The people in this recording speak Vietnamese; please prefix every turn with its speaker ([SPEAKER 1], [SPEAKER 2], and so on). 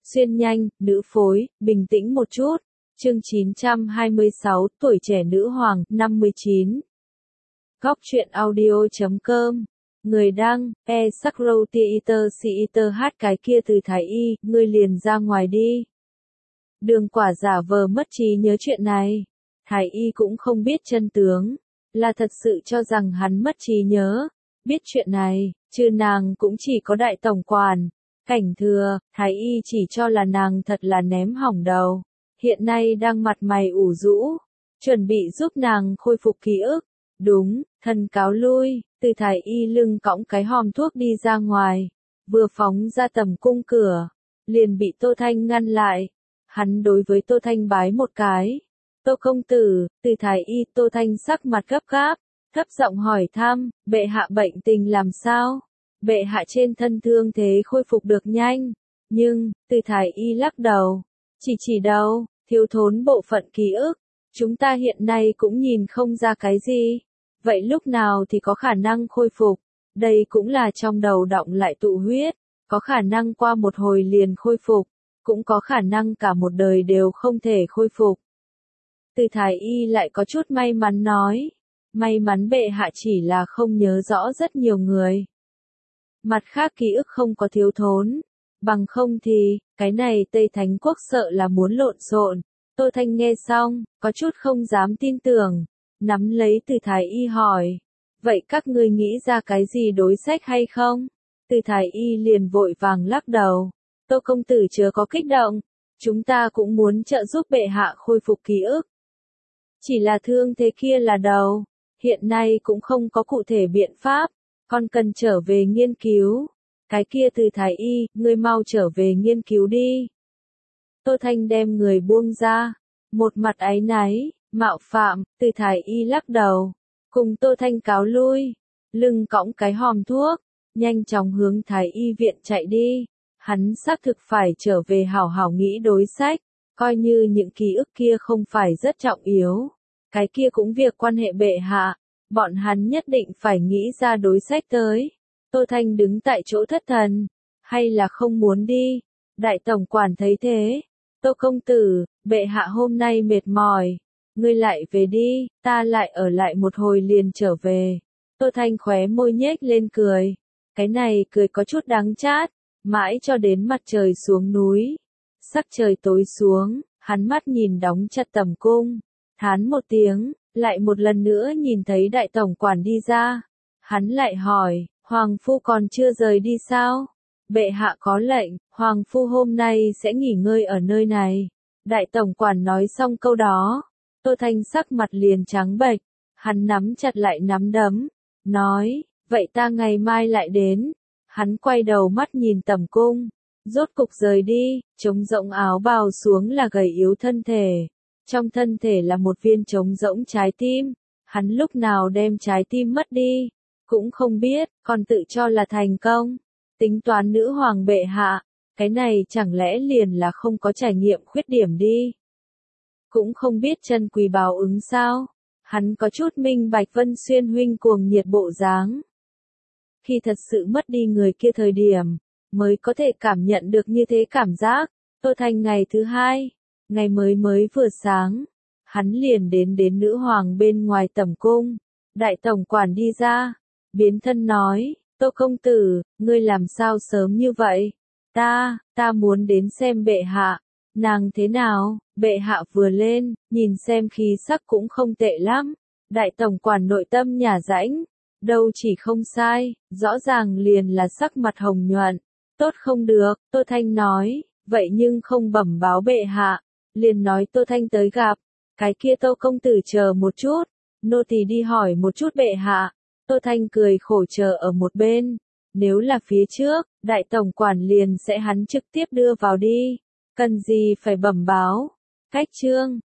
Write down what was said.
[SPEAKER 1] Xuyên nhanh, nữ phối, bình tĩnh một chút. Chương 926, tuổi trẻ nữ hoàng, 59. Góc truyện audio.com. Người đăng, Sakro Theater hát cái kia từ Thái Y, ngươi liền ra ngoài đi. Đường Quả giả vờ mất trí nhớ chuyện này. Thái Y cũng không biết chân tướng, là thật sự cho rằng hắn mất trí nhớ. Biết chuyện này, chứ nàng cũng chỉ có đại tổng quản. Cảnh Thừa, Thái Y chỉ cho là nàng thật là ném hỏng đầu. Hiện nay đang mặt mày ủ rũ, chuẩn bị giúp nàng khôi phục ký ức. Đúng, thần cáo lui, từ Thái Y lưng cõng cái hòm thuốc đi ra ngoài. Vừa phóng ra tầm cung cửa, liền bị Tô Thanh ngăn lại. Hắn đối với Tô Thanh bái một cái. Tô công tử, từ Thái Y. Tô Thanh sắc mặt gấp gáp, thấp giọng hỏi thăm, bệ hạ bệnh tình làm sao? Bệ hạ trên thân thương thế khôi phục được nhanh, nhưng, từ Thái Y lắc đầu, chỉ đầu, thiếu thốn bộ phận ký ức, chúng ta hiện nay cũng nhìn không ra cái gì, vậy lúc nào thì có khả năng khôi phục, đây cũng là trong đầu đọng lại tụ huyết, có khả năng qua một hồi liền khôi phục, cũng có khả năng cả một đời đều không thể khôi phục. Từ Thái Y lại có chút may mắn nói, may mắn bệ hạ chỉ là không nhớ rõ rất nhiều người. Mặt khác ký ức không có thiếu thốn, bằng không thì, cái này Tây Thánh Quốc sợ là muốn lộn xộn. Tô Thanh nghe xong, có chút không dám tin tưởng, nắm lấy từ Thái Y hỏi, vậy các ngươi nghĩ ra cái gì đối sách hay không? Từ Thái Y liền vội vàng lắc đầu, Tô công tử chớ có kích động, chúng ta cũng muốn trợ giúp bệ hạ khôi phục ký ức. Chỉ là thương thế kia là đầu, hiện nay cũng không có cụ thể biện pháp. Con cần trở về nghiên cứu. Cái kia từ Thái Y, ngươi mau trở về nghiên cứu đi. Tô Thanh đem người buông ra. Một mặt áy náy, mạo phạm, từ Thái Y lắc đầu. Cùng Tô Thanh cáo lui. Lưng cõng cái hòm thuốc. Nhanh chóng hướng Thái Y viện chạy đi. Hắn xác thực phải trở về hảo hảo nghĩ đối sách. Coi như những ký ức kia không phải rất trọng yếu. Cái kia cũng việc quan hệ bệ hạ. Bọn hắn nhất định phải nghĩ ra đối sách tới. Tô Thanh đứng tại chỗ thất thần. Hay là không muốn đi? Đại tổng quản thấy thế. Tô công tử, bệ hạ hôm nay mệt mỏi. Ngươi lại về đi, ta lại ở lại một hồi liền trở về. Tô Thanh khóe môi nhếch lên cười. Cái này cười có chút đắng chát. Mãi cho đến mặt trời xuống núi. Sắc trời tối xuống, hắn mắt nhìn đóng chặt tầm cung. Thán một tiếng. Lại một lần nữa nhìn thấy đại tổng quản đi ra. Hắn lại hỏi, Hoàng Phu còn chưa rời đi sao? Bệ hạ có lệnh, Hoàng Phu hôm nay sẽ nghỉ ngơi ở nơi này. Đại tổng quản nói xong câu đó. Tô Thanh sắc mặt liền trắng bệch. Hắn nắm chặt lại nắm đấm. Nói, vậy ta ngày mai lại đến. Hắn quay đầu mắt nhìn tầm cung. Rốt cục rời đi, trống rỗng áo bào xuống là gầy yếu thân thể. Trong thân thể là một viên trống rỗng trái tim, hắn lúc nào đem trái tim mất đi, cũng không biết, còn tự cho là thành công. Tính toán nữ hoàng bệ hạ, cái này chẳng lẽ liền là không có trải nghiệm khuyết điểm đi. Cũng không biết chân quý báo ứng sao, hắn có chút minh bạch Vân Xuyên huynh cuồng nhiệt bộ dáng. Khi thật sự mất đi người kia thời điểm, mới có thể cảm nhận được như thế cảm giác. Tô Thanh ngày thứ hai. Ngày mới vừa sáng, hắn liền đến nữ hoàng bên ngoài tẩm cung. Đại tổng quản đi ra, biến thân nói, Tô công tử, ngươi làm sao sớm như vậy? Ta muốn đến xem bệ hạ. Nàng thế nào? Bệ hạ vừa lên, nhìn xem khí sắc cũng không tệ lắm. Đại tổng quản nội tâm nhả rãnh, đâu chỉ không sai, rõ ràng liền là sắc mặt hồng nhuận. Tốt không được, Tô Thanh nói, vậy nhưng không bẩm báo bệ hạ. Liền nói Tô Thanh tới gặp, cái kia Tô công tử chờ một chút, nô tỳ đi hỏi một chút bệ hạ. Tô Thanh cười khổ chờ ở một bên, nếu là phía trước, đại tổng quản liền sẽ hắn trực tiếp đưa vào đi, cần gì phải bẩm báo. Cách chương